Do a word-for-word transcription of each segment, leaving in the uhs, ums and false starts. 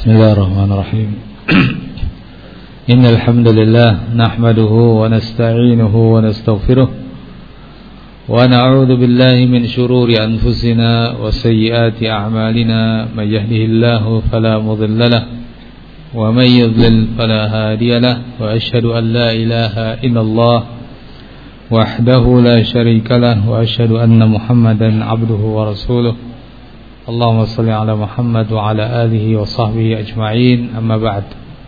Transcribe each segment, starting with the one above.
Bismillahirrahmanirrahim. Innal hamdalillah nahmaduhu wa nasta'inuhu wa nastaghfiruh wa na'udzu billahi min shururi anfusina wa sayyiati a'malina may yahdihillahu fala mudilla lahu wa may yudlil fala hadiya lahu wa asyhadu an la ilaha illallah wahdahu la syarika lahu wa asyhadu anna Muhammadan 'abduhu wa rasuluh. Allahumma salli ala Muhammad wa ala alihi wa sahbihi ajma'in, amma ba'd.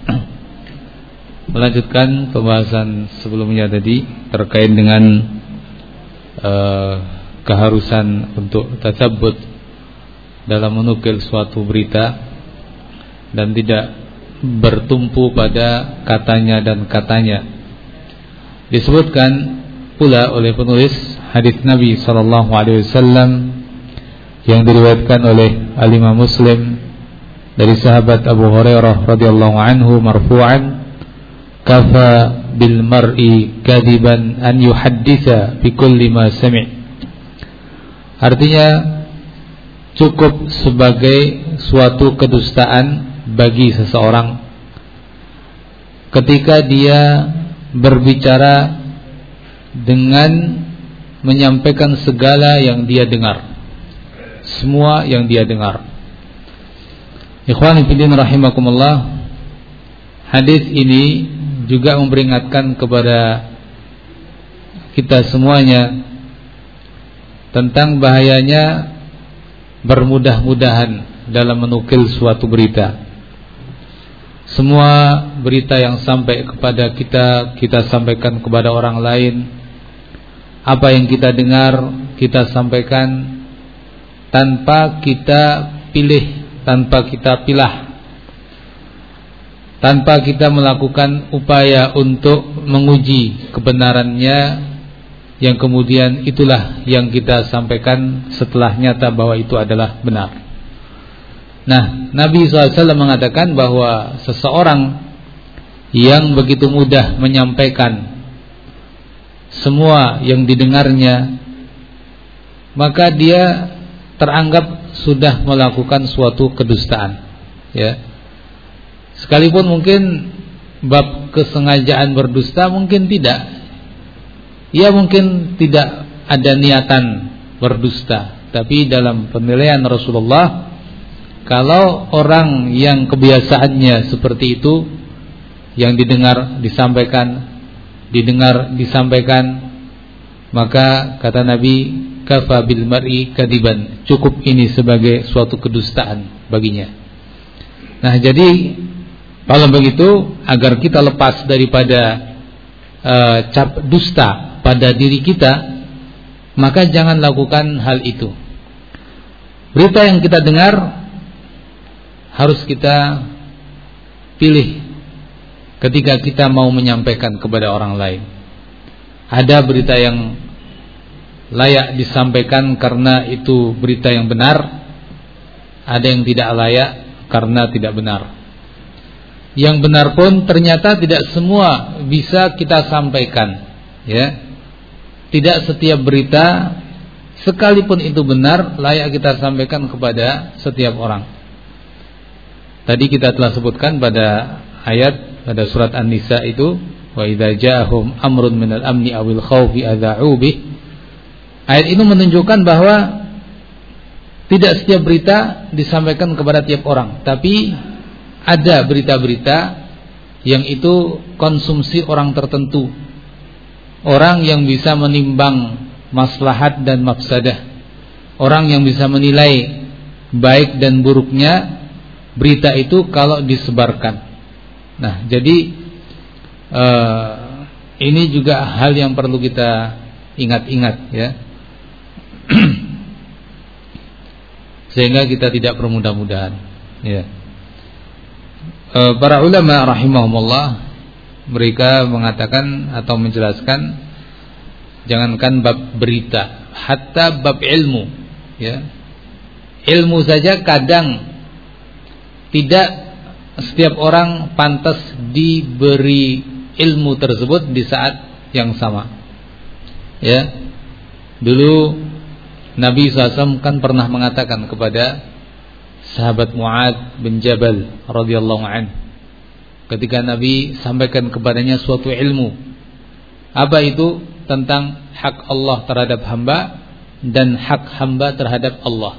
Melanjutkan pembahasan sebelumnya tadi terkait dengan uh, keharusan untuk tatsabbut dalam menukil suatu berita dan tidak bertumpu pada katanya dan katanya. Disebutkan pula oleh penulis hadis Nabi sallallahu alaihi wasallam yang diriwayatkan oleh Al-Imam Muslim dari sahabat Abu Hurairah radhiyallahu anhu marfu'an, kafa bil mar'i kadiban an yuhadditsa bi kulli ma sami'. Artinya cukup sebagai suatu kedustaan bagi seseorang ketika dia berbicara dengan menyampaikan segala yang dia dengar, semua yang dia dengar. Ikhwani fillah rahimakumullah, hadis ini juga memperingatkan kepada kita semuanya tentang bahayanya bermudah-mudahan dalam menukil suatu berita. Semua berita yang sampai kepada kita, kita sampaikan kepada orang lain. Apa yang kita dengar, kita sampaikan tanpa kita pilih, tanpa kita pilah, tanpa kita melakukan upaya untuk menguji kebenarannya, yang kemudian itulah yang kita sampaikan setelah nyata bahwa itu adalah benar. Nah, Nabi shallallahu alaihi wasallam mengatakan bahwa seseorang yang begitu mudah menyampaikan semua yang didengarnya, maka dia teranggap sudah melakukan suatu kedustaan, ya. Sekalipun mungkin bab kesengajaan berdusta mungkin tidak, ya mungkin tidak ada niatan berdusta, tapi dalam penilaian Rasulullah, kalau orang yang kebiasaannya seperti itu, yang didengar disampaikan, didengar disampaikan, maka kata Nabi, kafa bil mar'i kadiban, cukup ini sebagai suatu kedustaan baginya. Nah, jadi kalau begitu, agar kita lepas daripada uh, cap dusta pada diri kita, maka jangan lakukan hal itu. Berita yang kita dengar harus kita pilih ketika kita mau menyampaikan kepada orang lain. Ada berita yang layak disampaikan karena itu berita yang benar, ada yang tidak layak karena tidak benar. Yang benar pun ternyata tidak semua bisa kita sampaikan, ya. Tidak setiap berita sekalipun itu benar layak kita sampaikan kepada setiap orang. Tadi kita telah sebutkan pada ayat pada surat An-Nisa itu, wa idza ja'ahum amrun minal amni awil khaufi adza'u bih. Ayat ini menunjukkan bahwa tidak setiap berita disampaikan kepada tiap orang, tapi ada berita-berita yang itu konsumsi orang tertentu, orang yang bisa menimbang maslahat dan mafsadah, orang yang bisa menilai baik dan buruknya berita itu kalau disebarkan. Nah, jadi uh, ini juga hal yang perlu kita ingat-ingat, ya. Sehingga kita tidak bermudah-mudahan, ya. E, para ulama rahimahumullah, mereka mengatakan atau menjelaskan, jangankan bab berita, hatta bab ilmu, ya. Ilmu saja kadang tidak setiap orang pantas diberi ilmu tersebut di saat yang sama, ya. Dulu Nabi shallallahu alaihi wasallam kan pernah mengatakan kepada sahabat Mu'adz bin Jabal radhiyallahu anhu ketika Nabi sampaikan kepadanya suatu ilmu. Apa itu? Tentang hak Allah terhadap hamba dan hak hamba terhadap Allah.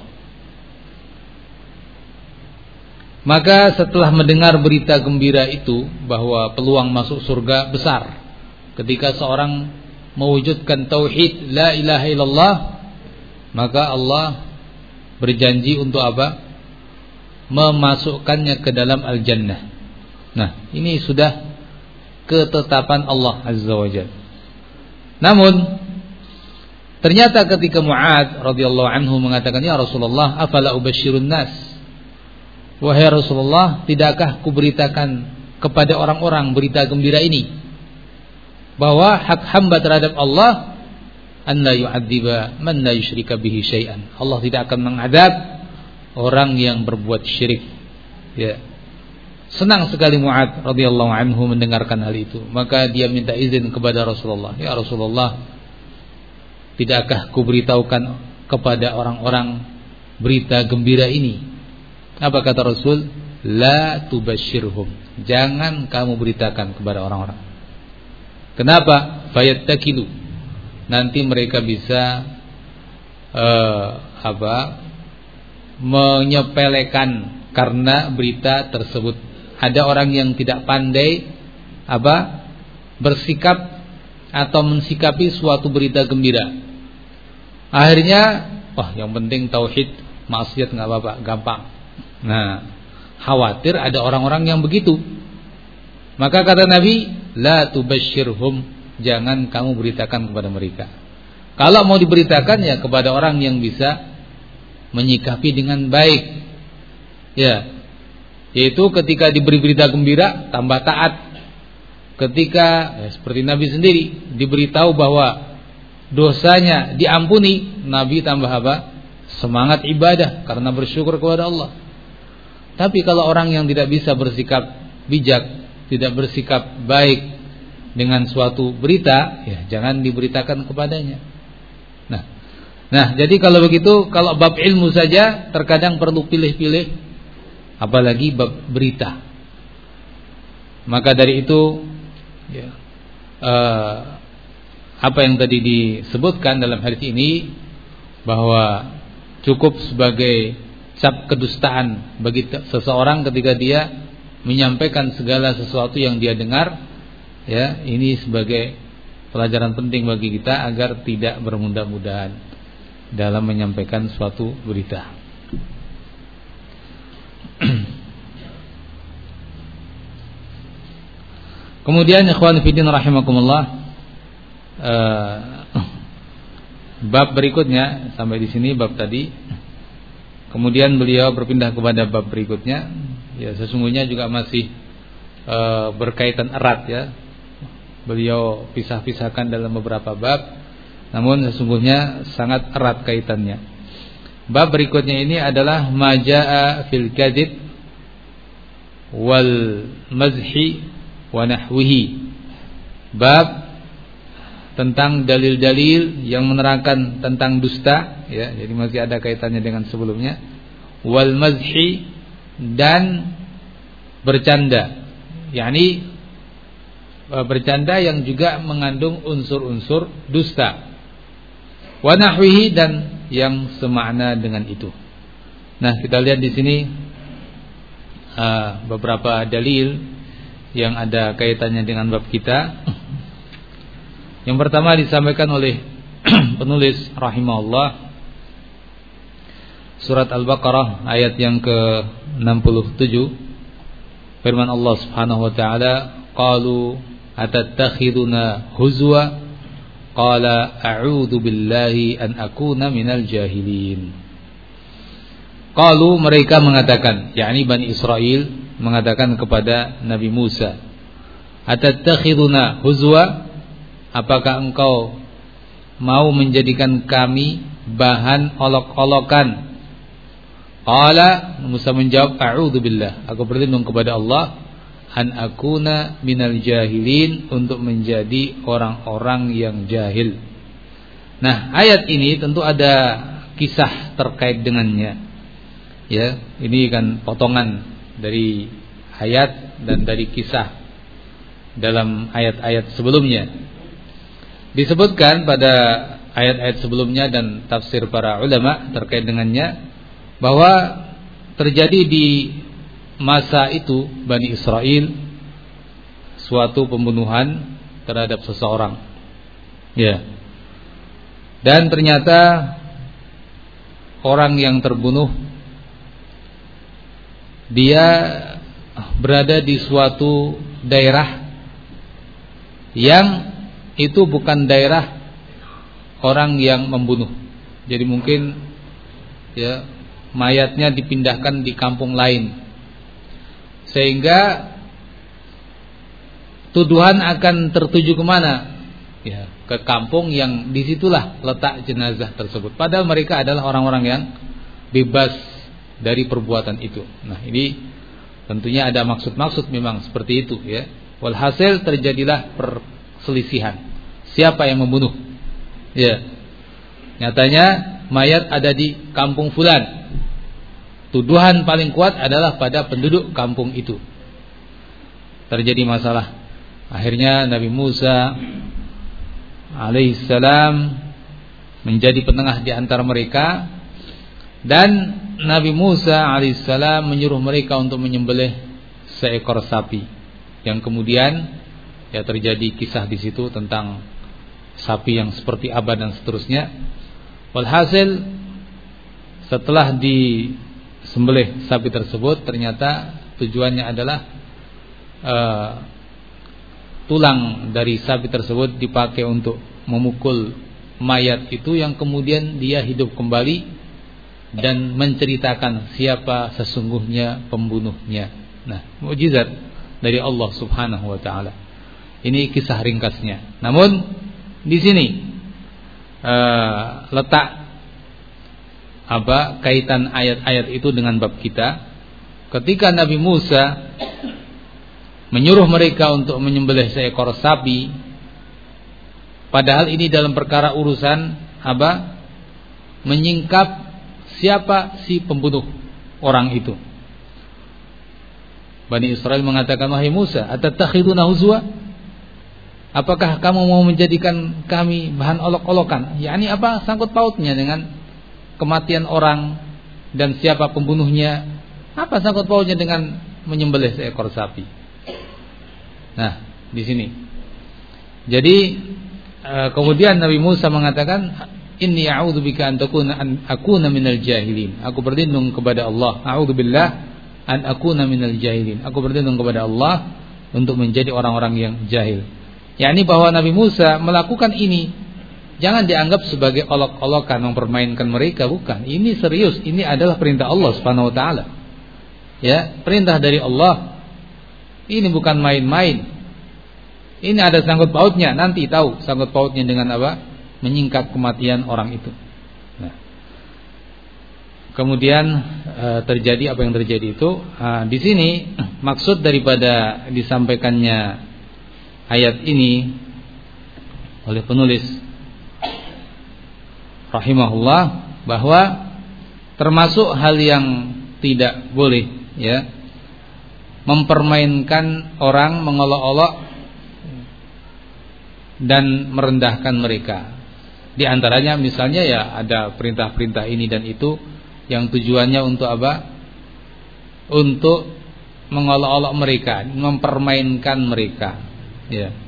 Maka setelah mendengar berita gembira itu bahwa peluang masuk surga besar ketika seorang mewujudkan tauhid la ilaha illallah, maka Allah berjanji untuk apa? Memasukkannya ke dalam al-jannah. Nah, ini sudah ketetapan Allah Azza wa Jalla. Namun ternyata ketika Mu'adz radhiyallahu anhu mengatakan, "Ya Rasulullah, afala ubasyirun nas?" Wahai Rasulullah, tidakkah kuberitakan kepada orang-orang berita gembira ini bahwa hak hamba terhadap Allah an la yu'adziba man la yusyrika bihi syai'an. Allah tidak akan mengadab orang yang berbuat syirik. Ya. Senang sekali Mu'adz radhiyallahu anhu mendengarkan hal itu. Maka dia minta izin kepada Rasulullah. Ya Rasulullah, tidakkah kuberitahukan kepada orang-orang berita gembira ini? Apa kata Rasul? La tubasyirhum. Jangan kamu beritakan kepada orang-orang. Kenapa? Fayattakilu. Nanti mereka bisa uh, apa? menyepelekan karena berita tersebut. Ada orang yang tidak pandai apa? bersikap atau mensikapi suatu berita gembira. Akhirnya, wah, yang penting tauhid, maksiat enggak apa-apa, gampang. Nah, khawatir ada orang-orang yang begitu. Maka kata Nabi, la tubasyirhum, jangan kamu beritakan kepada mereka. Kalau mau diberitakan ya kepada orang yang bisa menyikapi dengan baik. Ya. Yaitu ketika diberi berita gembira tambah taat. Ketika ya, seperti Nabi sendiri diberitahu bahwa dosanya diampuni, Nabi tambah apa? Semangat ibadah karena bersyukur kepada Allah. Tapi kalau orang yang tidak bisa bersikap bijak, tidak bersikap baik dengan suatu berita, ya jangan diberitakan kepadanya. Nah, nah jadi kalau begitu, kalau bab ilmu saja terkadang perlu pilih-pilih, apalagi bab berita. Maka dari itu, ya, uh, apa yang tadi disebutkan dalam hadis ini bahwa cukup sebagai cap kedustaan bagi seseorang ketika dia menyampaikan segala sesuatu yang dia dengar, ya, ini sebagai pelajaran penting bagi kita agar tidak bermudah-mudahan dalam menyampaikan suatu berita. Kemudian ikhwan fillah rahimakumullah, uh, bab berikutnya sampai di sini bab tadi. Kemudian beliau berpindah kepada bab berikutnya. Ya, sesungguhnya juga masih e, berkaitan erat ya. Beliau pisah-pisahkan dalam beberapa bab, namun sesungguhnya sangat erat kaitannya. Bab berikutnya ini adalah majaa fil kadzib wal mazhi wa nahwihi. Bab tentang dalil-dalil yang menerangkan tentang dusta, ya, jadi masih ada kaitannya dengan sebelumnya. Wal mazhi, dan bercanda, yakni bercanda yang juga mengandung unsur-unsur dusta. Wa nahwihi, dan yang semakna dengan itu. Nah, kita lihat di sini uh, beberapa dalil yang ada kaitannya dengan bab kita. Yang pertama disampaikan oleh penulis rahimahullah, surat Al-Baqarah ayat yang ke enam puluh tujuh, firman Allah Subhanahu wa taala, qalu atattakhiduna huzwa qala a'udzu billahi an akuna minal jahilin. Qalu, mereka mengatakan, yakni Bani Israel mengatakan kepada Nabi Musa, atattakhiduna huzwa, apakah engkau mau menjadikan kami bahan olok-olokan? Qala, Musa menjawab, a'udzu billah, aku berlindung kepada Allah, an akuna minal jahilin, untuk menjadi orang-orang yang jahil. Nah, ayat ini tentu ada kisah terkait dengannya. Ya, ini kan potongan dari ayat dan dari kisah dalam ayat-ayat sebelumnya. Disebutkan pada ayat-ayat sebelumnya dan tafsir para ulama terkait dengannya bahwa terjadi di masa itu Bani Israel suatu pembunuhan terhadap seseorang. Ya. Dan ternyata orang yang terbunuh dia berada di suatu daerah yang itu bukan daerah orang yang membunuh. Jadi mungkin ya mayatnya dipindahkan di kampung lain, sehingga tuduhan akan tertuju kemana? Ya, ke kampung yang disitulah letak jenazah tersebut. Padahal mereka adalah orang-orang yang bebas dari perbuatan itu. Nah, ini tentunya ada maksud-maksud memang seperti itu ya. Walhasil terjadilah perselisihan. Siapa yang membunuh? Ya. Nyatanya mayat ada di kampung fulan. Tuduhan paling kuat adalah pada penduduk kampung itu. Terjadi masalah. Akhirnya Nabi Musa alaihissalam menjadi penengah di antara mereka, dan Nabi Musa alaihissalam menyuruh mereka untuk menyembelih seekor sapi, yang kemudian ya terjadi kisah di situ tentang sapi yang seperti Aba dan seterusnya. Walhasil setelah disembelih sapi tersebut, ternyata tujuannya adalah uh, tulang dari sapi tersebut dipakai untuk memukul mayat itu, yang kemudian dia hidup kembali dan menceritakan siapa sesungguhnya pembunuhnya. Nah, mukjizat dari Allah Subhanahu wa taala. Ini kisah ringkasnya. Namun di sini uh, letak apa kaitan ayat-ayat itu dengan bab kita. Ketika Nabi Musa menyuruh mereka untuk menyembelih seekor sapi, padahal ini dalam perkara urusan apa? Menyingkap siapa si pembunuh orang itu. Bani Israel mengatakan, wahai Musa, atatakhiduna huzwa? Apakah kamu mau menjadikan kami bahan olok-olokan? Yani apa sangkut pautnya dengan kematian orang dan siapa pembunuhnya? Apa sangkut pautnya dengan menyembelih seekor sapi? Nah, di sini. Jadi kemudian Nabi Musa mengatakan, inni a'udzubika an takuna an akuna minal jahilin. Aku berlindung kepada Allah. A'udzubillah an akuna minal jahilin. Aku berlindung kepada Allah untuk menjadi orang-orang yang jahil. yakni bahwa Nabi Musa melakukan ini jangan dianggap sebagai olok-olokan mempermainkan mereka, bukan. Ini serius, ini adalah perintah Allah Subhanahu wa taala. Ya, perintah dari Allah. Ini bukan main-main. Ini ada sangkut pautnya, nanti tahu sangkut pautnya dengan apa? Menyingkap kematian orang itu. Nah, kemudian e, terjadi apa yang terjadi itu. E, di sini maksud daripada disampaikannya ayat ini oleh penulis rahimahullah, bahwa termasuk hal yang tidak boleh ya mempermainkan orang, mengolok-olok dan merendahkan mereka. Di antaranya misalnya ya ada perintah-perintah ini dan itu yang tujuannya untuk apa? Untuk mengolok-olok mereka, mempermainkan mereka. Ya.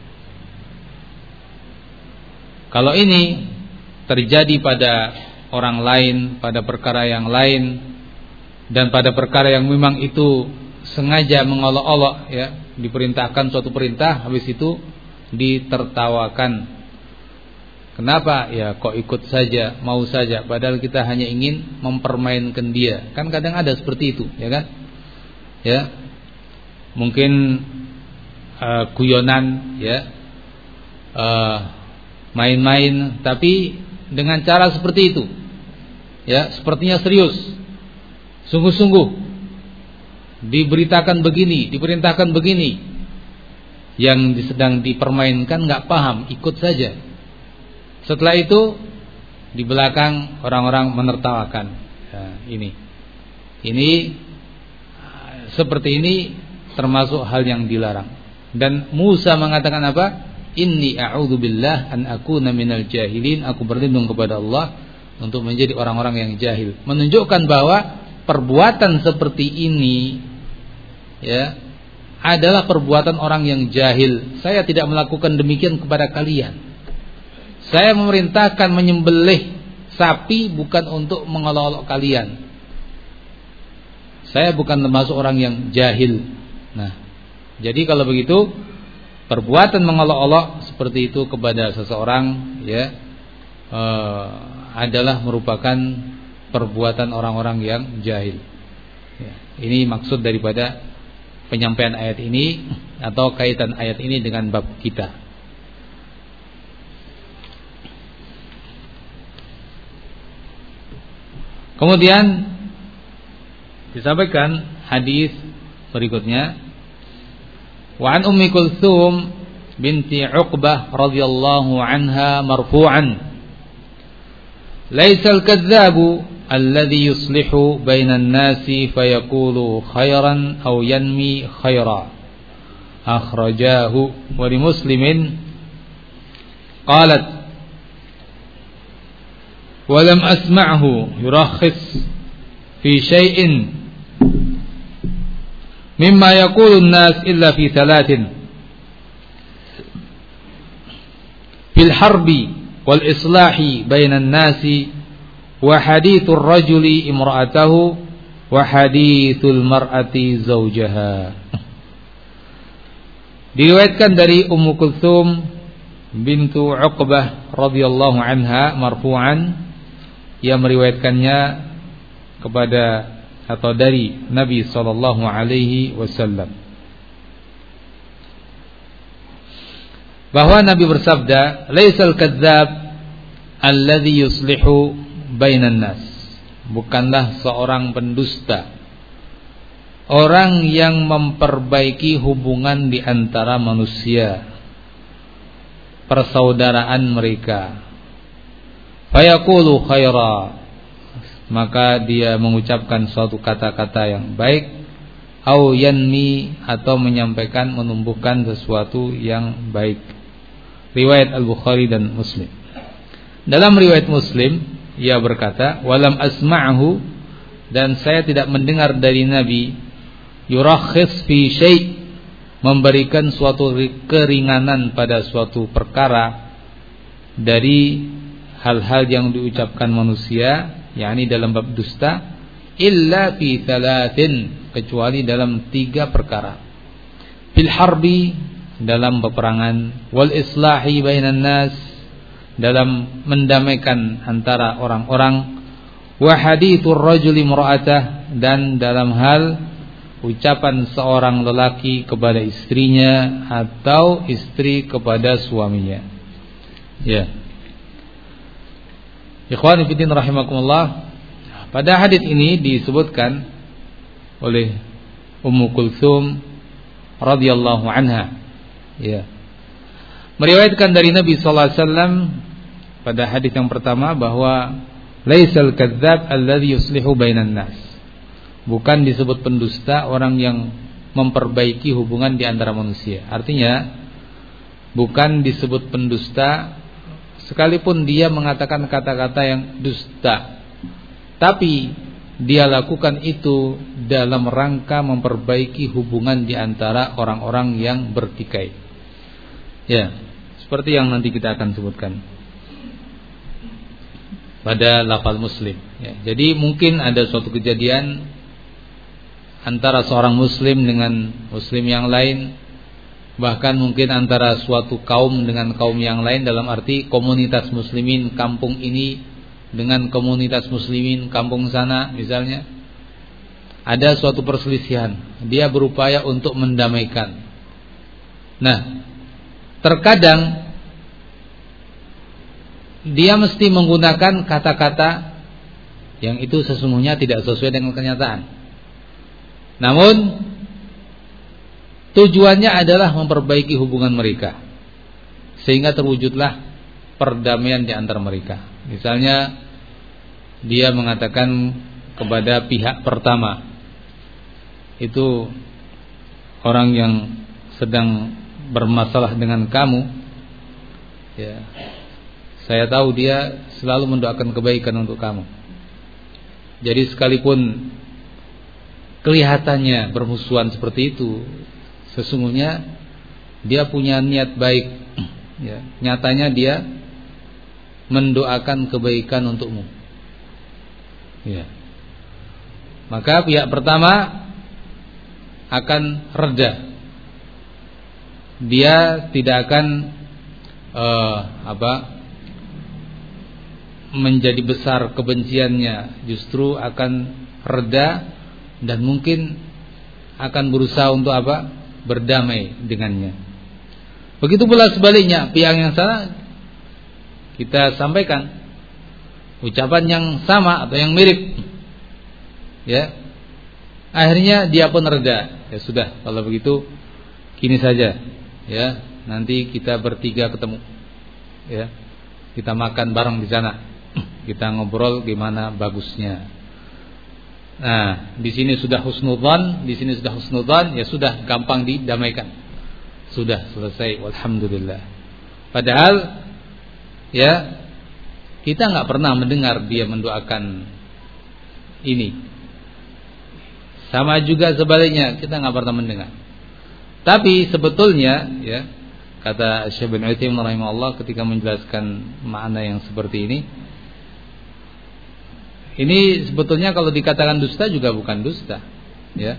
Kalau ini terjadi pada orang lain, pada perkara yang lain, dan pada perkara yang memang itu sengaja mengolok-olok, ya, diperintahkan suatu perintah, habis itu ditertawakan. Kenapa? Ya kok ikut saja, mau saja, padahal kita hanya ingin mempermainkan dia. Kan kadang ada seperti itu, ya kan? Ya, mungkin uh, guyonan, ya, uh, main-main, tapi dengan cara seperti itu, ya, sepertinya serius, sungguh-sungguh, diberitakan begini, diperintahkan begini, yang sedang dipermainkan nggak paham, ikut saja. Setelah itu di belakang orang-orang menertawakan. Ya, ini Ini seperti ini termasuk hal yang dilarang. Dan Musa mengatakan apa? Inni a'udzubillah an akuna minal jahilin. Aku berlindung kepada Allah untuk menjadi orang-orang yang jahil. Menunjukkan bahwa perbuatan seperti ini ya adalah perbuatan orang yang jahil. Saya tidak melakukan demikian kepada kalian. Saya memerintahkan menyembelih sapi bukan untuk mengolok-olok kalian. Saya bukan termasuk orang yang jahil. Nah, jadi kalau begitu perbuatan mengolok-olok seperti itu kepada seseorang ya eh, adalah merupakan perbuatan orang-orang yang jahil. Ya, ini maksud daripada penyampaian ayat ini atau kaitan ayat ini dengan bab kita. Kemudian disampaikan hadis berikutnya, wa an Ummi Kulthum binti Uqbah radhiyallahu anha marfu'an, laisa al-kadzdzabu alladhi yuslihu bainan nasi fayaqulu khairan aw yanmi khaira, akhrajahu wa li Muslimin qalat wa lam asma'hu yurakhis fi syai'in mimma yaqulu an-nas illa fi thalathin, fil harbi wal islahi bainan nasi wa hadithur rajuli imra'atahu wa hadithul mar'ati zawjaha. Diriwayatkan dari Ummu Kulthum bintu Uqbah radhiyallahu anha marfu'an, yang meriwayatkannya kepada atau dari Nabi sallallahu alaihi wasallam, bahwa Nabi bersabda, laisal kadzdzab alladhi yuslihu bainan nas, bukanlah seorang pendusta orang yang memperbaiki hubungan di antara manusia, persaudaraan mereka. Fayaqulu khaira, maka dia mengucapkan suatu kata-kata yang baik, au yanmi, atau menyampaikan menumbuhkan sesuatu yang baik. Riwayat Al-Bukhari dan Muslim. Dalam riwayat Muslim ia berkata, walam asma'hu, dan saya tidak mendengar dari Nabi, yurakhis fi syai', memberikan suatu keringanan pada suatu perkara dari hal-hal yang diucapkan manusia, yakni dalam bab dusta, illa fi thalathin, kecuali dalam tiga perkara. Fil harbi, dalam peperangan, wal islahi bainan nas, dalam mendamaikan antara orang-orang, wa hadithur rajuli imra'atah, dan dalam hal ucapan seorang lelaki kepada istrinya atau istri kepada suaminya. Ya. Ikhwani fillah rahimakumullah, pada hadis ini disebutkan oleh Ummu Kulthum radhiyallahu anha, ya, meriwayatkan dari Nabi sallallahu alaihi wasallam pada hadis yang pertama bahwa laisal kadzdzab alladhi yuslihu bainan nas, bukan disebut pendusta orang yang memperbaiki hubungan di antara manusia. Artinya bukan disebut pendusta sekalipun dia mengatakan kata-kata yang dusta, tapi dia lakukan itu dalam rangka memperbaiki hubungan di antara orang-orang yang bertikai. Ya, seperti yang nanti kita akan sebutkan pada lafaz Muslim. Ya, jadi mungkin ada suatu kejadian antara seorang Muslim dengan Muslim yang lain, bahkan mungkin antara suatu kaum dengan kaum yang lain, dalam arti komunitas muslimin kampung ini dengan komunitas muslimin kampung sana misalnya, ada suatu perselisihan, dia berupaya untuk mendamaikan. Nah, terkadang dia mesti menggunakan kata-kata yang itu sesungguhnya tidak sesuai dengan kenyataan, namun tujuannya adalah memperbaiki hubungan mereka sehingga terwujudlah perdamaian di antara mereka. Misalnya dia mengatakan kepada pihak pertama, itu orang yang sedang bermasalah dengan kamu, ya, saya tahu dia selalu mendoakan kebaikan untuk kamu. Jadi sekalipun kelihatannya bermusuhan seperti itu, sesungguhnya dia punya niat baik, ya. Nyatanya dia mendoakan kebaikan untukmu, ya. Maka pihak pertama akan reda. Dia tidak akan uh, apa menjadi besar kebenciannya, justru akan reda dan mungkin akan berusaha untuk apa? Berdamai dengannya. Begitu pula sebaliknya, pihak yang sana kita sampaikan ucapan yang sama atau yang mirip, ya. Akhirnya dia pun reda. Ya sudah, kalau begitu gini saja, ya. Nanti kita bertiga ketemu, ya. Kita makan bareng di sana. Kita ngobrol gimana bagusnya. Nah, di sini sudah husnudzan, di sini sudah husnudzan, ya sudah, gampang didamaikan. Sudah selesai, walhamdulillah. Padahal ya kita enggak pernah mendengar dia mendoakan ini. Sama juga sebaliknya, kita enggak pernah mendengar. Tapi sebetulnya, ya, kata Syekh bin Utsaimin rahimahullah ketika menjelaskan makna yang seperti ini, ini sebetulnya kalau dikatakan dusta juga bukan dusta, ya.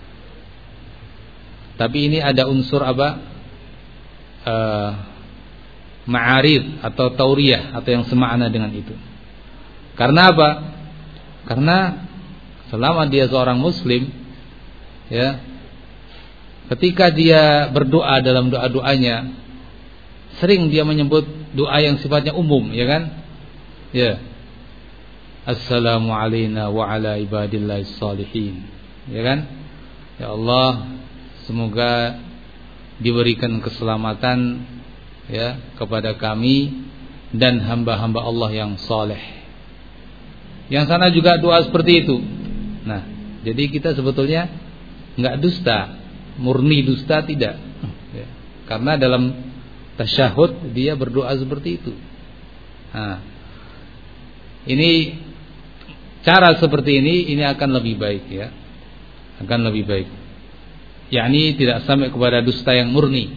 Tapi ini ada unsur apa? Uh, ma'arid atau tauriyah atau yang semakna dengan itu. Karena apa? Karena selama dia seorang muslim, ya, ketika dia berdoa dalam doa-doanya, sering dia menyebut doa yang sifatnya umum, ya kan? Ya. Assalamu alayna wa ala ibadillahis salihin. Ya kan? Ya Allah, semoga diberikan keselamatan, ya, kepada kami dan hamba-hamba Allah yang saleh. Yang sana juga doa seperti itu. Nah, jadi kita sebetulnya enggak dusta, murni dusta tidak, ya. Karena dalam tasyahud dia berdoa seperti itu. Nah, ini cara seperti ini ini akan lebih baik, ya. Akan lebih baik. Yakni tidak sampai kepada dusta yang murni,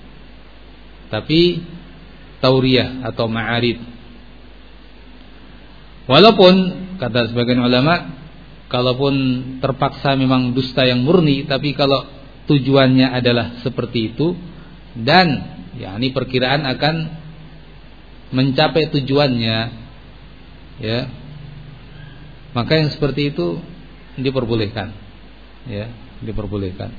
tapi tauriyah atau ma'arid. Walaupun kata sebagian ulama, kalaupun terpaksa memang dusta yang murni, tapi kalau tujuannya adalah seperti itu dan yakni perkiraan akan mencapai tujuannya, ya, maka yang seperti itu diperbolehkan, ya, diperbolehkan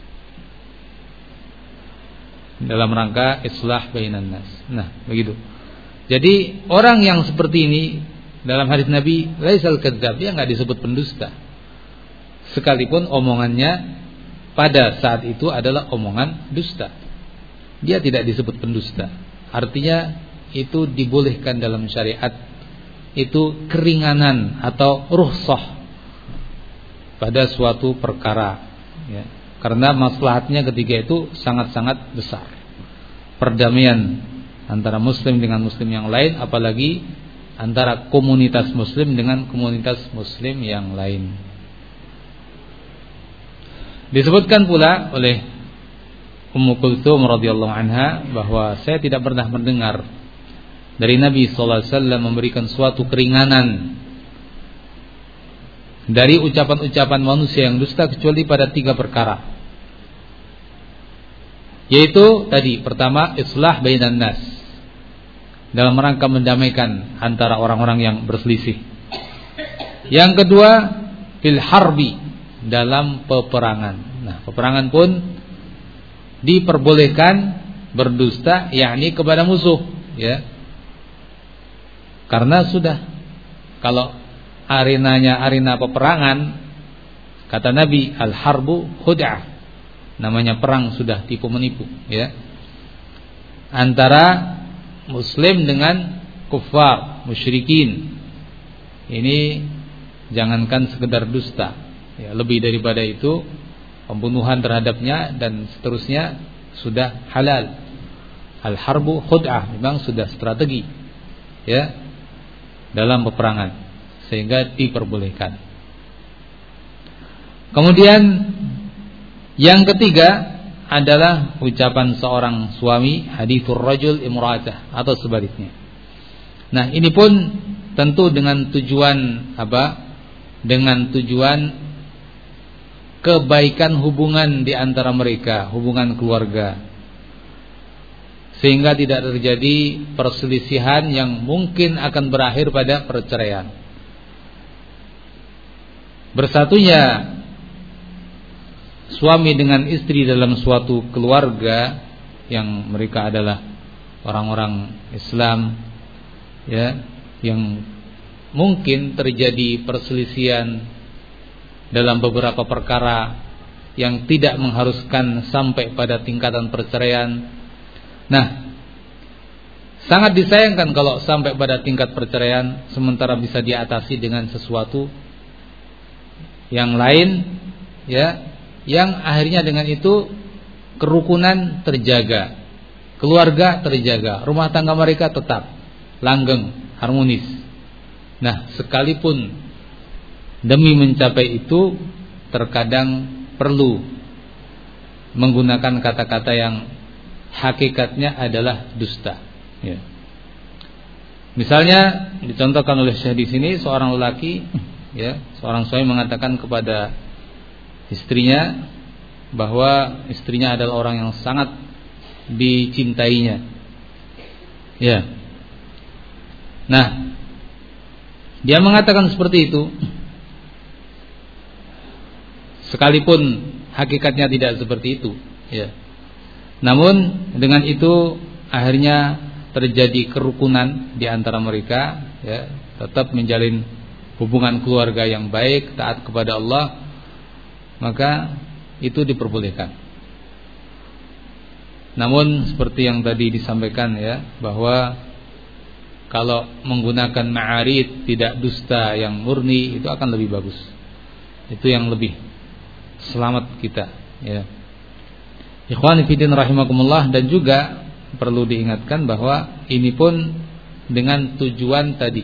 dalam rangka islah bainan nas. Nah, begitu. Jadi orang yang seperti ini dalam hadis Nabi laisal kadzdzab, dia enggak disebut pendusta. Sekalipun omongannya pada saat itu adalah omongan dusta, dia tidak disebut pendusta. Artinya itu dibolehkan dalam syariat, itu keringanan atau rukhsah pada suatu perkara, ya. Karena maslahatnya ketika itu sangat-sangat besar. Perdamaian antara muslim dengan muslim yang lain, apalagi antara komunitas muslim dengan komunitas muslim yang lain. Disebutkan pula oleh Ummu Kulthum radhiyallahu anha bahwa saya tidak pernah mendengar dari Nabi sallallahu alaihi wasallam memberikan suatu keringanan dari ucapan-ucapan manusia yang dusta kecuali pada tiga perkara. Yaitu tadi, pertama, islah bainan nas, dalam rangka mendamaikan antara orang-orang yang berselisih. Yang kedua, fil harbi, dalam peperangan. Nah, peperangan pun diperbolehkan berdusta, yakni kepada musuh, ya. Karena sudah, kalau arenanya arena peperangan, kata Nabi, al-harbu khud'ah, namanya perang sudah tipu menipu, ya, antara muslim dengan kufar, musyrikin. Ini jangankan sekedar dusta, ya, lebih daripada itu pembunuhan terhadapnya dan seterusnya sudah halal. Al-harbu khud'ah, memang sudah strategi, ya, dalam peperangan, sehingga diperbolehkan. Kemudian yang ketiga adalah ucapan seorang suami, hadithur rajul imra'atah, atau sebaliknya. Nah, ini pun tentu dengan tujuan apa? Dengan tujuan kebaikan hubungan di antara mereka, hubungan keluarga, sehingga tidak terjadi perselisihan yang mungkin akan berakhir pada perceraian. Bersatunya suami dengan istri dalam suatu keluarga yang mereka adalah orang-orang Islam, ya, yang mungkin terjadi perselisihan dalam beberapa perkara yang tidak mengharuskan sampai pada tingkatan perceraian. Nah, sangat disayangkan kalau sampai pada tingkat perceraian sementara bisa diatasi dengan sesuatu yang lain, ya, yang akhirnya dengan itu kerukunan terjaga, keluarga terjaga, rumah tangga mereka tetap langgeng, harmonis. Nah, sekalipun demi mencapai itu terkadang perlu menggunakan kata-kata yang hakikatnya adalah dusta, ya. Misalnya dicontohkan oleh Syekh di sini, seorang lelaki, ya, seorang suami mengatakan kepada istrinya bahwa istrinya adalah orang yang sangat dicintainya, ya. Nah, dia mengatakan seperti itu, sekalipun hakikatnya tidak seperti itu, ya. Namun dengan itu akhirnya terjadi kerukunan di antara mereka, ya, tetap menjalin hubungan keluarga yang baik, taat kepada Allah, maka itu diperbolehkan. Namun seperti yang tadi disampaikan, ya, bahwa kalau menggunakan ma'arid, tidak dusta yang murni, itu akan lebih bagus. Itu yang lebih selamat kita, ya. Ikhwani fillah rahimakumullah. Dan juga perlu diingatkan bahwa ini pun dengan tujuan tadi,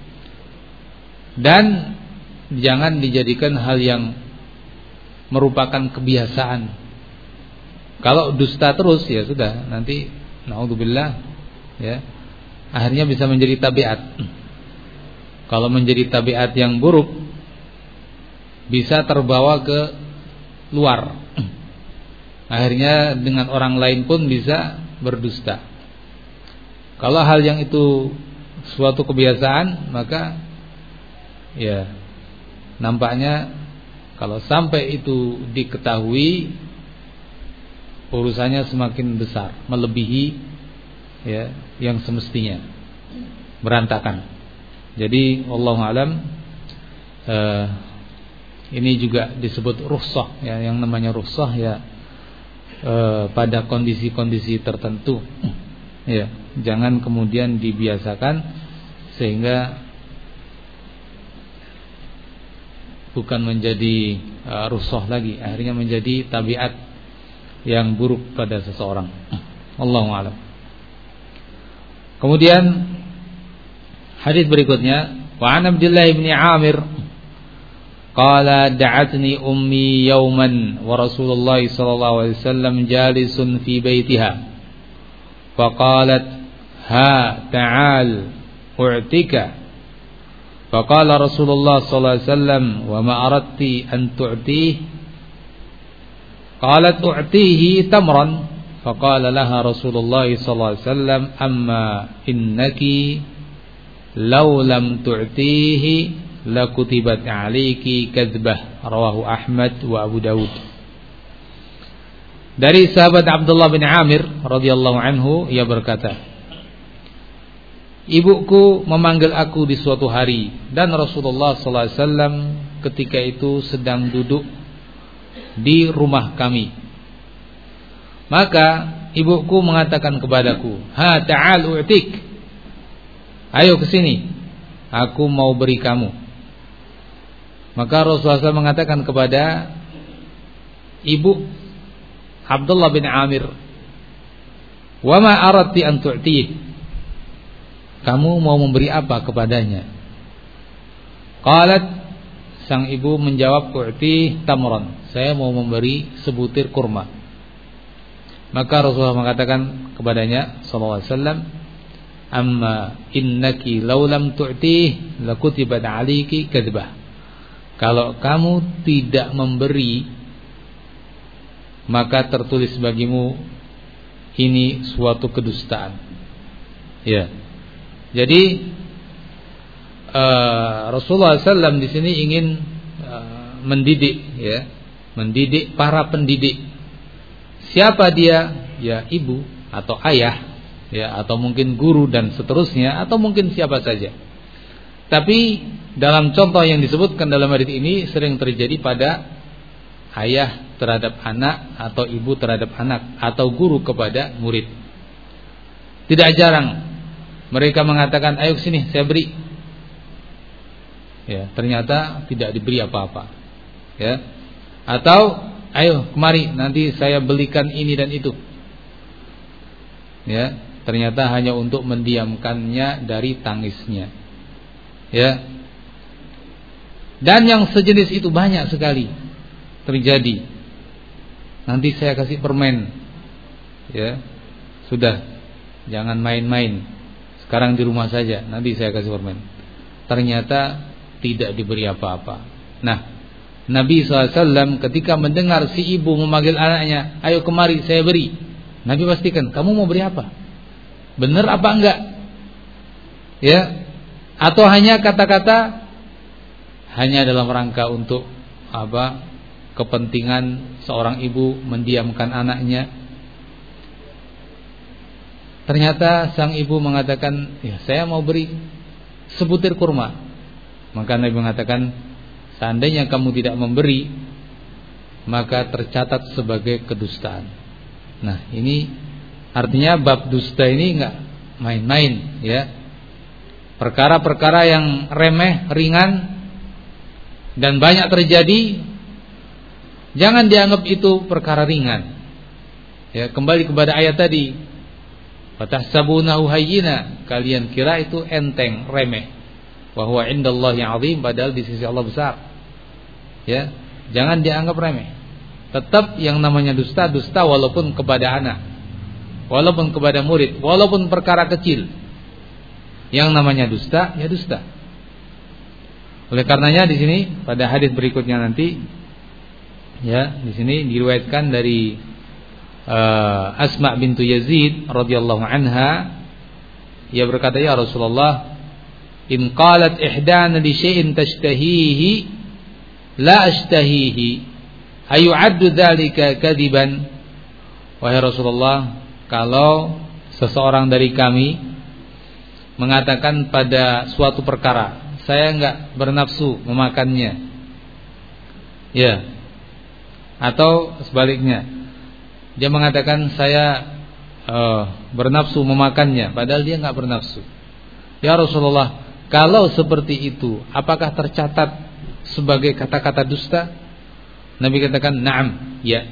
dan jangan dijadikan hal yang merupakan kebiasaan. Kalau dusta terus, ya sudah, nanti naudzubillah, ya, akhirnya bisa menjadi tabiat. Kalau menjadi tabiat yang buruk, bisa terbawa ke luar. Akhirnya dengan orang lain pun bisa berdusta. Kalau hal yang itu suatu kebiasaan, maka ya nampaknya kalau sampai itu diketahui, urusannya semakin besar, melebihi, ya, yang semestinya, berantakan. Jadi wallahu alam, eh, ini juga disebut rukhsah, ya, yang namanya rukhsah, ya, eh, pada kondisi-kondisi tertentu, ya, jangan kemudian dibiasakan sehingga bukan menjadi uh, rukhsah lagi, akhirnya menjadi tabiat yang buruk pada seseorang. Allahu a'lam. Kemudian hadis berikutnya, wa an Abdullah bin Amir qala da'atni ummi yawman wa Rasulullah sallallahu alaihi wasallam jalisun fi baitiha fa qalat ha ta'al u'tika fa qala Rasulullah sallallahu alaihi wasallam wa ma aradti an tu'tih qalat u'tihi tamran fa qala laha Rasulullah sallallahu alaihi wasallam amma innaki law lam tu'tihi la kutibat 'alaiki kadzbah, rawahu Ahmad wa Abu Dawud. Dari sahabat Abdullah bin Amir radhiyallahu anhu, ia berkata, ibuku memanggil aku di suatu hari dan Rasulullah sallallahu alaihi wasallam ketika itu sedang duduk di rumah kami. Maka ibuku mengatakan kepadaku, ha ta'al u'tik, ayo kesini, aku mau beri kamu. Maka Rasulullah shallallahu alaihi wasallam mengatakan kepada ibu Abdullah bin Amir, "Wa ma aradti an tu'tih?" Kamu mau memberi apa kepadanya? Qalat, sang ibu menjawab, "U'ti tamran." Saya mau memberi sebutir kurma. Maka Rasulullah mengatakan kepadanya sallallahu alaihi wasallam, "Amma innaki law lam tu'tih lakutibat 'alaiki kadzbah." Kalau kamu tidak memberi, maka tertulis bagimu ini suatu kedustaan. Ya. Jadi uh, Rasulullah shallallahu alaihi wasallam di sini ingin uh, mendidik, ya, mendidik para pendidik. Siapa dia? Ya ibu atau ayah, ya, atau mungkin guru dan seterusnya, atau mungkin siapa saja. Tapi dalam contoh yang disebutkan dalam hadis ini sering terjadi pada ayah terhadap anak, atau ibu terhadap anak, atau guru kepada murid. Tidak jarang mereka mengatakan, "Ayo sini saya beri." Ya, ternyata tidak diberi apa-apa. Ya. Atau, "Ayo kemari nanti saya belikan ini dan itu." Ya, ternyata hanya untuk mendiamkannya dari tangisnya. Ya. Dan yang sejenis itu banyak sekali terjadi. Nanti saya kasih permen. Ya. Sudah, jangan main-main. Sekarang di rumah saja, nanti saya kasih permen. Ternyata tidak diberi apa-apa. Nah, Nabi shallallahu alaihi wasallam ketika mendengar si ibu memanggil anaknya, "Ayo kemari saya beri." Nabi pastikan, "Kamu mau beri apa? Benar apa enggak?" Ya. Atau hanya kata-kata hanya dalam rangka untuk apa? Kepentingan seorang ibu mendiamkan anaknya. Ternyata sang ibu mengatakan, "Ya, saya mau beri sebutir kurma." Maka Nabi mengatakan, "Seandainya kamu tidak memberi, maka tercatat sebagai kedustaan." Nah, ini artinya bab dusta ini enggak main-main, ya. Perkara-perkara yang remeh, ringan dan banyak terjadi, jangan dianggap itu perkara ringan. Ya, kembali kepada ayat tadi, "Fatahsabunahu hayyina." Kalian kira itu enteng, remeh. Wa huwa 'indallahi 'azim, padahal di sisi Allah besar. Ya, jangan dianggap remeh. Tetap yang namanya dusta, dusta walaupun kepada anak, walaupun kepada murid, walaupun perkara kecil. Yang namanya dusta, ya dusta. Oleh karenanya di sini pada hadis berikutnya nanti, ya, di sini diriwayatkan dari uh, Asma bintu Yazid radhiyallahu anha, ia berkata, "Ya Rasulullah, in qalat ihdana li syai'in tashtahihi la ashtahihi, ayu'addu dzalika kadiban?" Wahai Rasulullah, kalau seseorang dari kami mengatakan pada suatu perkara, "Saya enggak bernafsu memakannya." Ya. Atau sebaliknya, dia mengatakan, "Saya uh, bernafsu memakannya," padahal dia enggak bernafsu. "Ya Rasulullah, kalau seperti itu, apakah tercatat sebagai kata-kata dusta?" Nabi katakan, "Na'am, ya.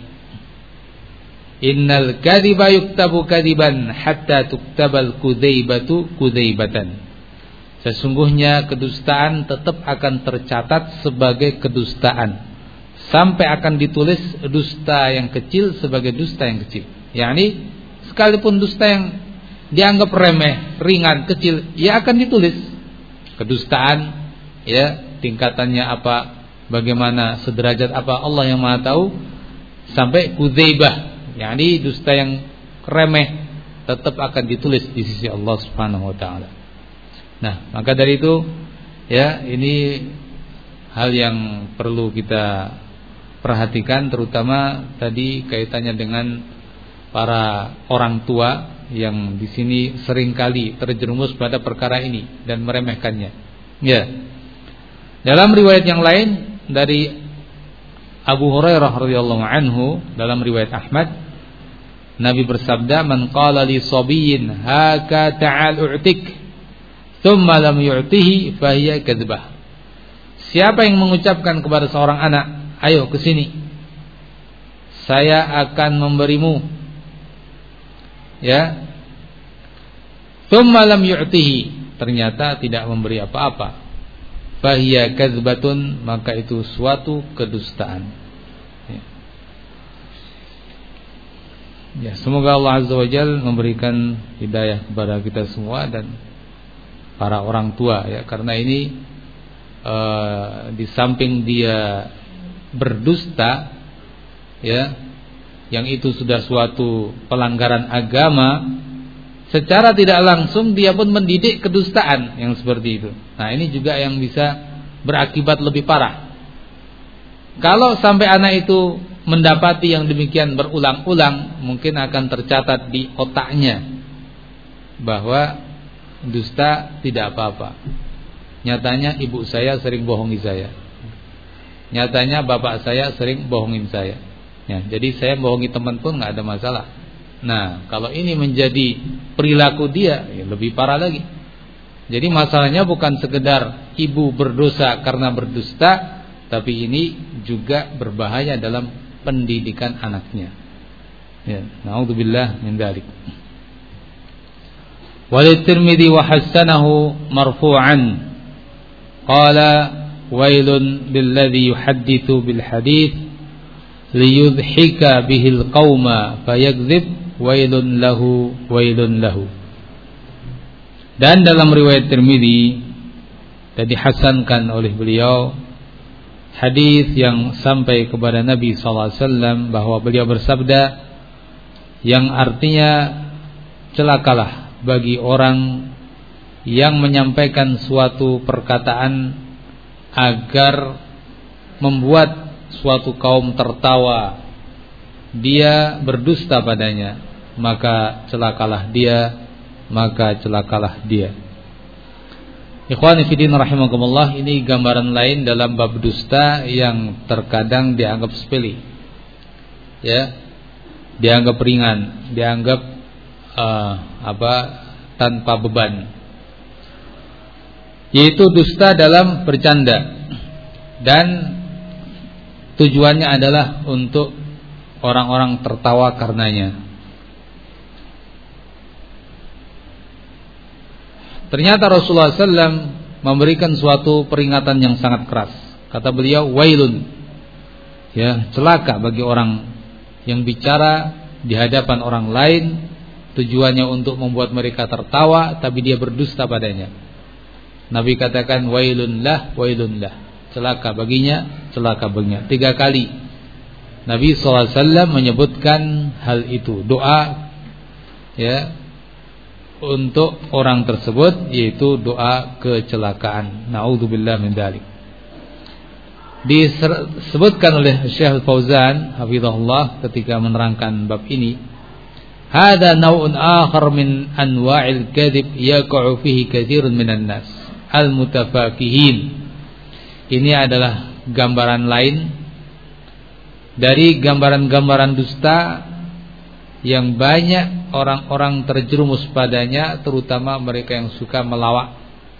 Innal kadhiba yuktabu kadiban hatta tuktabal kudzaibatu kudzaibatan." Sesungguhnya kedustaan tetap akan tercatat sebagai kedustaan sampai akan ditulis dusta yang kecil sebagai dusta yang kecil. Yakni sekalipun dusta yang dianggap remeh, ringan, kecil, ya akan ditulis kedustaan, ya, tingkatannya apa, bagaimana, sederajat apa, Allah yang Maha tahu, sampai kudzaibah, yakni dusta yang remeh, tetap akan ditulis di sisi Allah Subhanahu wa taala. Nah, maka dari itu, ya, ini hal yang perlu kita perhatikan, terutama tadi kaitannya dengan para orang tua yang di sini seringkali terjerumus pada perkara ini dan meremehkannya. Ya. Dalam riwayat yang lain dari Abu Hurairah radhiyallahu anhu, dalam riwayat Ahmad, Nabi bersabda, "Man qala li sabiyyin haka ta'al u'tik, thumma lam yu'tihi, fahiya kadzbah." siapa yang mengucapkan kepada seorang anak, ayo ke sini, saya akan memberimu, ya, tsumma lam yu'tihi, ternyata tidak memberi apa-apa, fahiya kadzbatun, maka itu suatu kedustaan. Ya, semoga Allah Azza wa Jalla memberikan hidayah kepada kita semua dan para orang tua, ya, karena ini uh, di samping dia berdusta, ya, yang itu sudah suatu pelanggaran agama, secara tidak langsung dia pun mendidik kedustaan yang seperti itu. Nah, ini juga yang bisa berakibat lebih parah. Kalau sampai anak itu mendapati yang demikian berulang-ulang, mungkin akan tercatat di otaknya bahwa dusta tidak apa-apa. Nyatanya ibu saya sering bohongi saya, nyatanya bapak saya sering bohongin saya, ya, jadi saya bohongi teman pun nggak ada masalah. Nah, kalau ini menjadi perilaku dia, ya lebih parah lagi. Jadi masalahnya bukan sekedar ibu berdosa karena berdusta, tapi ini juga berbahaya dalam pendidikan anaknya. Ya, naudzubillah min dzalik. Walid Tirmidzi wa hasanahu marfu'an. Qala wailun billadzi yuhadditsu bil hadits liyudhika bihil qauma fayakdzib, wailun lahu wailun lahu. Dan dalam riwayat Tirmidzi dan dihasankan oleh beliau, hadis yang sampai kepada Nabi sallallahu alaihi wasallam bahwa beliau bersabda, yang artinya celakalah bagi orang yang menyampaikan suatu perkataan agar membuat suatu kaum tertawa, dia berdusta padanya, maka celakalah dia, maka celakalah dia. Ikhwani fillah rahimakumullah, ini gambaran lain dalam bab dusta yang terkadang dianggap sepele, ya, dianggap ringan, dianggap uh, apa tanpa beban, yaitu dusta dalam bercanda, dan tujuannya adalah untuk orang-orang tertawa karenanya. Ternyata Rasulullah sallallahu alaihi wasallam memberikan suatu peringatan yang sangat keras. Kata beliau, wailun, ya, celaka bagi orang yang bicara di hadapan orang lain, tujuannya untuk membuat mereka tertawa, tapi dia berdusta padanya. Nabi katakan, wailun lah, wailun lah, celaka baginya, celaka baginya. Tiga kali Nabi sallallahu alaihi wasallam menyebutkan hal itu, doa, ya, untuk orang tersebut, yaitu doa kecelakaan. Naudzubillah min dzalik. Disebutkan oleh Syekh Fauzan hafizahullah ketika menerangkan bab ini, hada naw'un akhar min anwa'il kadzib yaqa'u fihi katsirun minan nas al-mutafakihin. Ini adalah gambaran lain dari gambaran-gambaran dusta yang banyak orang-orang terjerumus padanya, terutama mereka yang suka melawak.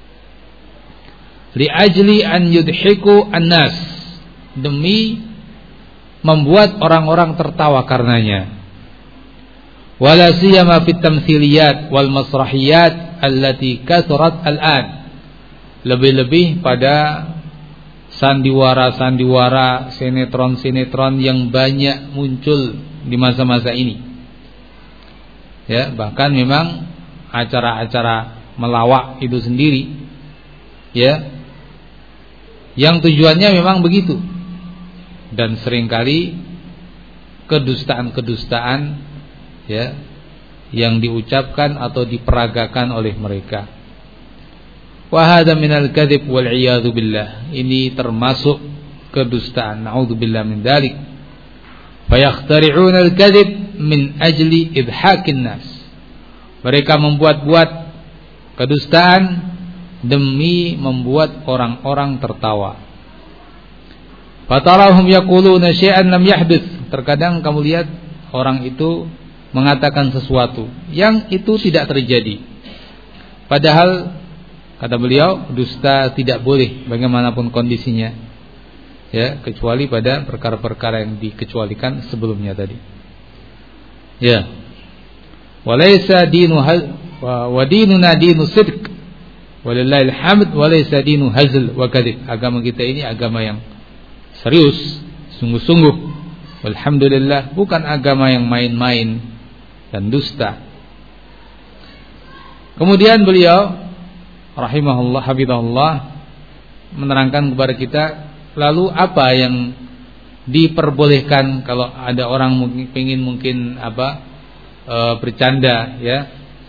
Li ajli an yudhiku an-nas, demi membuat orang-orang tertawa karenanya. Wala siyama fit tamtsiliyat wal masrahiyat allati kathurat al-an, lebih-lebih pada sandiwara-sandiwara, sinetron-sinetron yang banyak muncul di masa-masa ini. Ya, bahkan memang acara-acara melawak itu sendiri, ya, yang tujuannya memang begitu. Dan seringkali kedustaan-kedustaan, ya, yang diucapkan atau diperagakan oleh mereka. Wa hadza minal kadzib wal iyadu billah. Ini termasuk kedustaan. Naudzubillah min dzalik. Fayakhtari'una al-kadzib min ajli idhakin nas. Mereka membuat-buat kedustaan demi membuat orang-orang tertawa. Fatarahum yaquluna syai'an lam yahdits. Terkadang kamu lihat orang itu mengatakan sesuatu yang itu tidak terjadi, padahal Kata beliau, dusta tidak boleh bagaimanapun kondisinya, ya, kecuali pada perkara-perkara yang dikecualikan sebelumnya tadi. Ya. Walaysa dinu wa dinuna dinu sidq. Walillahil hamd, walaysa dinu hazl wa kadhib. Agama kita ini agama yang serius, sungguh-sungguh. Walhamdulillah, bukan agama yang main-main dan dusta. Kemudian beliau rahimahullah hafizahullah menerangkan kepada kita, lalu apa yang diperbolehkan kalau ada orang mungkin ingin mungkin apa e, bercanda, ya.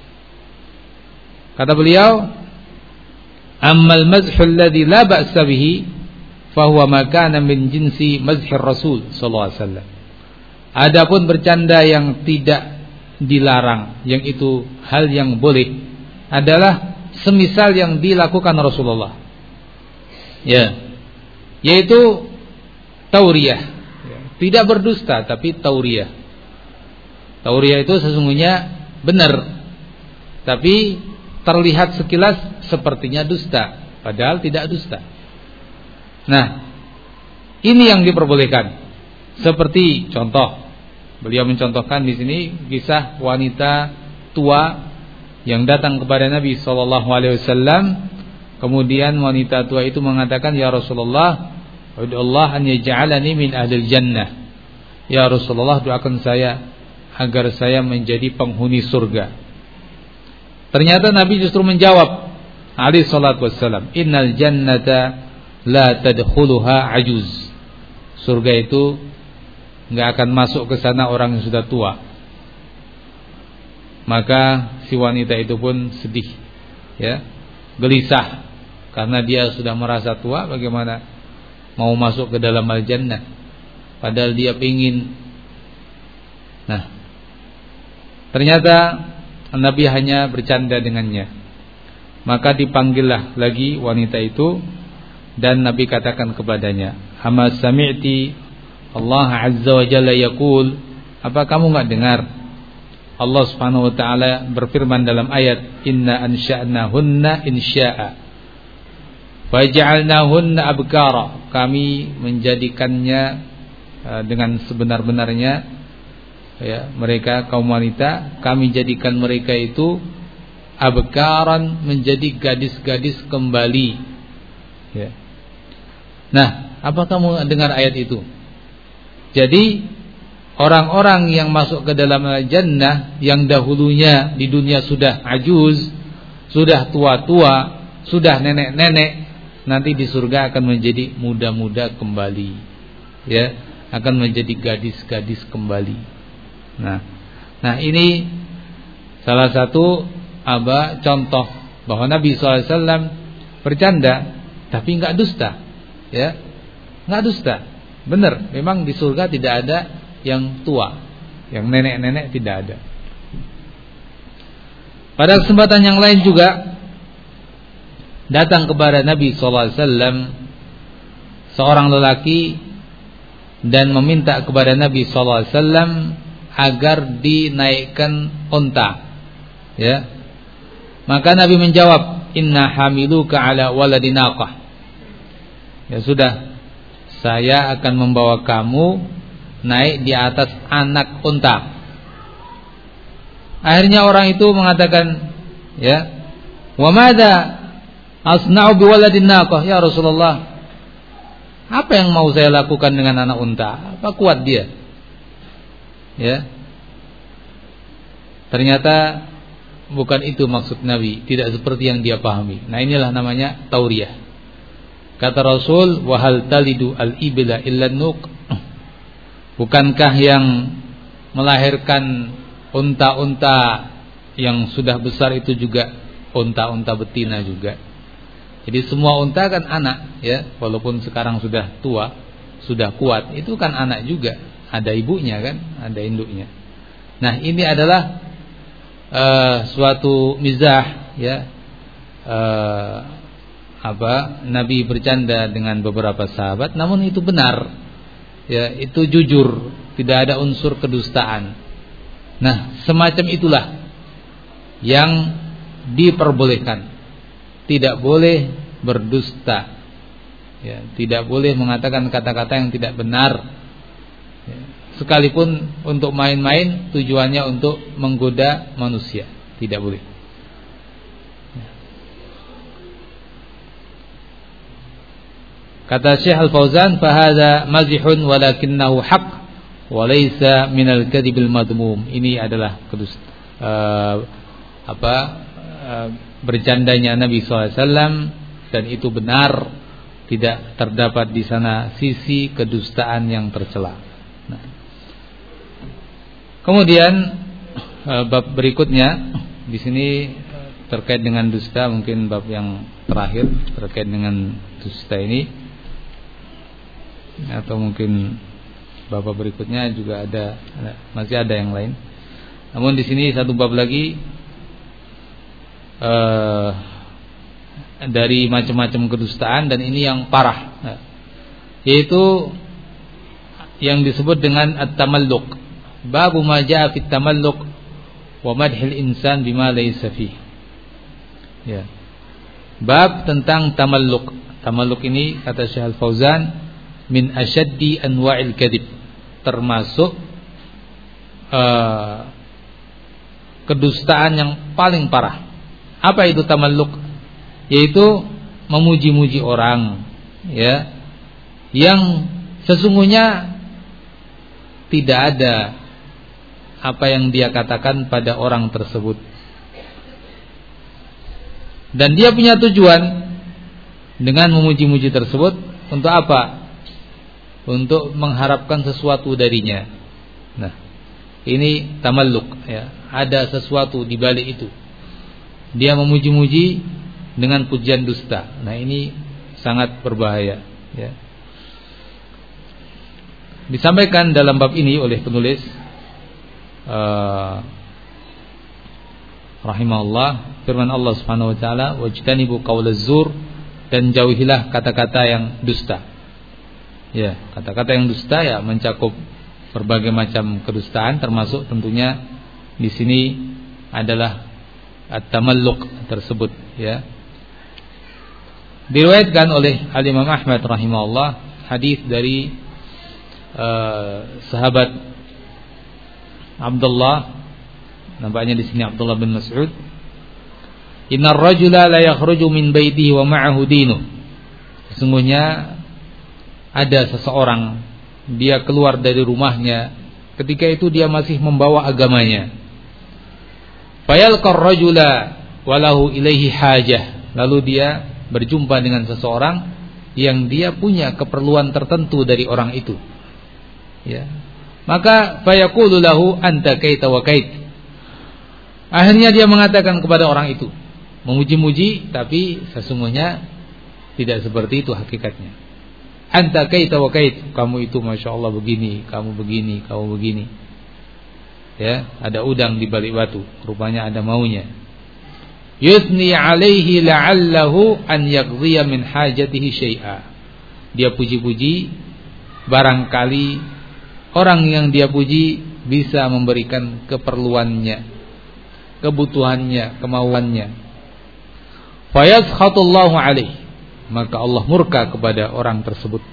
Kata beliau, ammal mazhul ladzi la ba'sa bihi fa huwa ma kana min jinsi mazhir rasul sallallahu alaihi wasallam. Adapun bercanda yang tidak dilarang, yang itu hal yang boleh, adalah semisal yang dilakukan Rasulullah, ya, yaitu tauriyah, ya. Tidak berdusta tapi tauriyah. Tauriyah itu sesungguhnya benar, tapi terlihat sekilas sepertinya dusta, padahal tidak dusta. Nah, ini yang diperbolehkan. Seperti contoh, beliau mencontohkan di sini kisah wanita tua yang datang kepada Nabi sallallahu alaihi wasallam. Kemudian wanita tua itu mengatakan, ya Rasulullah, ud'ullah an yaj'alani min ahlil jannah. Ya Rasulullah, doakan saya agar saya menjadi penghuni surga. Ternyata Nabi justru menjawab alaihi salatu wassalam, innal jannata la tadkhuluha ajuz. Surga itu enggak akan masuk ke sana orang yang sudah tua. Maka si wanita itu pun sedih, ya, gelisah, karena dia sudah merasa tua. Bagaimana mau masuk ke dalam al-jannah, padahal dia ingin. Nah, ternyata Nabi hanya bercanda dengannya. Maka dipanggillah lagi wanita itu, dan Nabi katakan kepadanya, ama sami'ti Allah azza wa jalla yaqul, apa kamu enggak dengar Allah Subhanahu wa taala berfirman dalam ayat, inna ansha'nahunna insya'a faj'alnahunna abkara, kami menjadikannya uh, dengan sebenar-benarnya, ya, mereka kaum wanita, kami jadikan mereka itu abkaran, menjadi gadis-gadis kembali, ya. Nah, apa kamu dengar ayat itu? Jadi orang-orang yang masuk ke dalam jannah, yang dahulunya di dunia sudah ajuz, sudah tua-tua, sudah nenek-nenek, nanti di surga akan menjadi muda-muda kembali, ya, akan menjadi gadis-gadis kembali. Nah, nah ini salah satu apa contoh bahwa Nabi shallallahu alaihi wasallam bercanda tapi enggak dusta, ya, enggak dusta. Benar, memang di surga tidak ada yang tua, yang nenek-nenek tidak ada. Pada kesempatan yang lain juga datang kepada Nabi shallallahu alaihi wasallam seorang lelaki dan meminta kepada Nabi shallallahu alaihi wasallam agar dinaikkan unta, ya. Maka Nabi menjawab, inna hamiluka ala waladinaqah. Ya sudah, saya akan membawa kamu naik di atas anak unta. Akhirnya orang itu mengatakan, ya, wa madza asna'u bi waladin naqah ya Rasulullah? Apa yang mau saya lakukan dengan anak unta? Apa kuat dia? Ya. Ternyata bukan itu maksud Nabi, tidak seperti yang dia pahami. Nah, inilah namanya tauriyah. Kata Rasul, wa hal talidu al-ibla illa nuq. Bukankah yang melahirkan unta-unta yang sudah besar itu juga unta-unta betina juga. Jadi semua unta kan anak, ya, walaupun sekarang sudah tua, sudah kuat, itu kan anak juga. Ada ibunya kan, ada induknya. Nah, ini adalah uh, suatu mizah, ya, uh, apa Nabi bercanda dengan beberapa sahabat, namun itu benar, ya, itu jujur, tidak ada unsur kedustaan. Nah, semacam itulah yang diperbolehkan. tidak boleh berdusta. Ya, tidak boleh mengatakan kata-kata yang tidak benar. Ya, sekalipun untuk main-main, tujuannya untuk menggoda manusia, tidak boleh. Ya. Kata Syekh Al-Fauzan, "Fahadha mazihun walakinnahu haqq wa laysa minal kadhibil madmum." Ini adalah kedus, uh, apa uh, bercandanya Nabi shallallahu alaihi wasallam, dan itu benar, tidak terdapat di sana sisi kedustaan yang tercela. Nah. Kemudian uh, bab berikutnya di sini terkait dengan dusta, mungkin bab yang terakhir terkait dengan dusta ini, atau mungkin bab berikutnya juga ada, masih ada yang lain. Namun di sini satu bab lagi uh, dari macam-macam kedustaan, dan ini yang parah, nah, yaitu yang disebut dengan at-tamalluq. Babu ma jaa fit tamalluq wa madhil insan bima laysa fi. Ya. Bab tentang tamalluq. Tamalluq ini kata Syekh Al-Fauzan min asyaddi anwa'il kadhib, termasuk uh, kedustaan yang paling parah. Apa itu tamalluq? Yaitu memuji-muji orang, ya, yang sesungguhnya tidak ada apa yang dia katakan pada orang tersebut, dan dia punya tujuan dengan memuji-muji tersebut untuk apa? Untuk mengharapkan sesuatu darinya. Nah, ini tamalluq, ya. Ada sesuatu di balik itu. Dia memuji-muji dengan pujian dusta. Nah, ini sangat berbahaya, ya. Disampaikan dalam bab ini oleh penulis uh, rahimahullah, firman Allah Subhanahu wa taala, wajtanibu qaulaz zur, dan jauhilah kata-kata yang dusta. Ya, kata-kata yang dusta ya mencakup berbagai macam kedustaan, termasuk tentunya di sini adalah at-tamalluq tersebut, ya. Diriwayatkan oleh Al-Imam Ahmad rahimahullah hadis dari uh, sahabat Abdullah, nampaknya di sini Abdullah bin Mas'ud, innar rajula la yakhruju min baitihi wa ma'ahu dinuh. Sesungguhnya ada seseorang, dia keluar dari rumahnya, ketika itu dia masih membawa agamanya. Fayalqar rajula walahu ilaihi hajah, lalu dia berjumpa dengan seseorang yang dia punya keperluan tertentu dari orang itu, ya. Maka fayaqulu lahu anta kaita wa kait. Akhirnya dia mengatakan kepada orang itu, memuji-muji, tapi sesungguhnya tidak seperti itu hakikatnya. Anta kaita wa kait, kamu itu masya Allah begini, kamu begini, kamu begini. Ya, ada udang di balik batu, rupanya ada maunya. Yusni alaihi la'allahu an yaqdiya min hajatihi syai'a. Dia puji-puji, barangkali orang yang dia puji bisa memberikan keperluannya, kebutuhannya, kemauannya. Fayaskhatullahu alaihi, maka Allah murka kepada orang tersebut.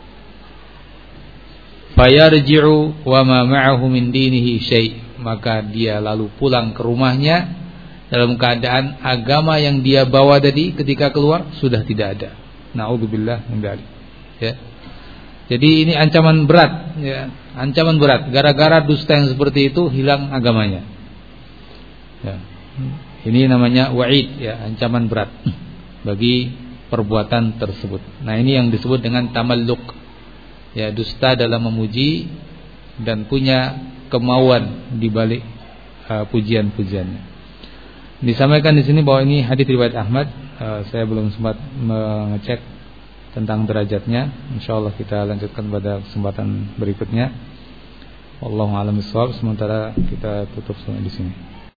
Fayarji'u wa ma ma'ahu min dinihi syai', maka dia lalu pulang ke rumahnya dalam keadaan agama yang dia bawa tadi ketika keluar sudah tidak ada. Na'udzubillah min dzalik. Ya. Jadi ini ancaman berat, ya, ancaman berat. Gara-gara dusta yang seperti itu hilang agamanya. Ya. Ini namanya wa'id, ya, ancaman berat bagi perbuatan tersebut. Nah, ini yang disebut dengan tamalluq. Ya, dusta dalam memuji dan punya kemauan di balik uh, pujian-pujiannya. Disampaikan di sini bahwa ini hadis riwayat Ahmad. Uh, saya belum sempat mengecek tentang derajatnya. Insyaallah kita lanjutkan pada kesempatan berikutnya. Wallahu a'lam bishawab. Sementara kita tutup sampai di sini.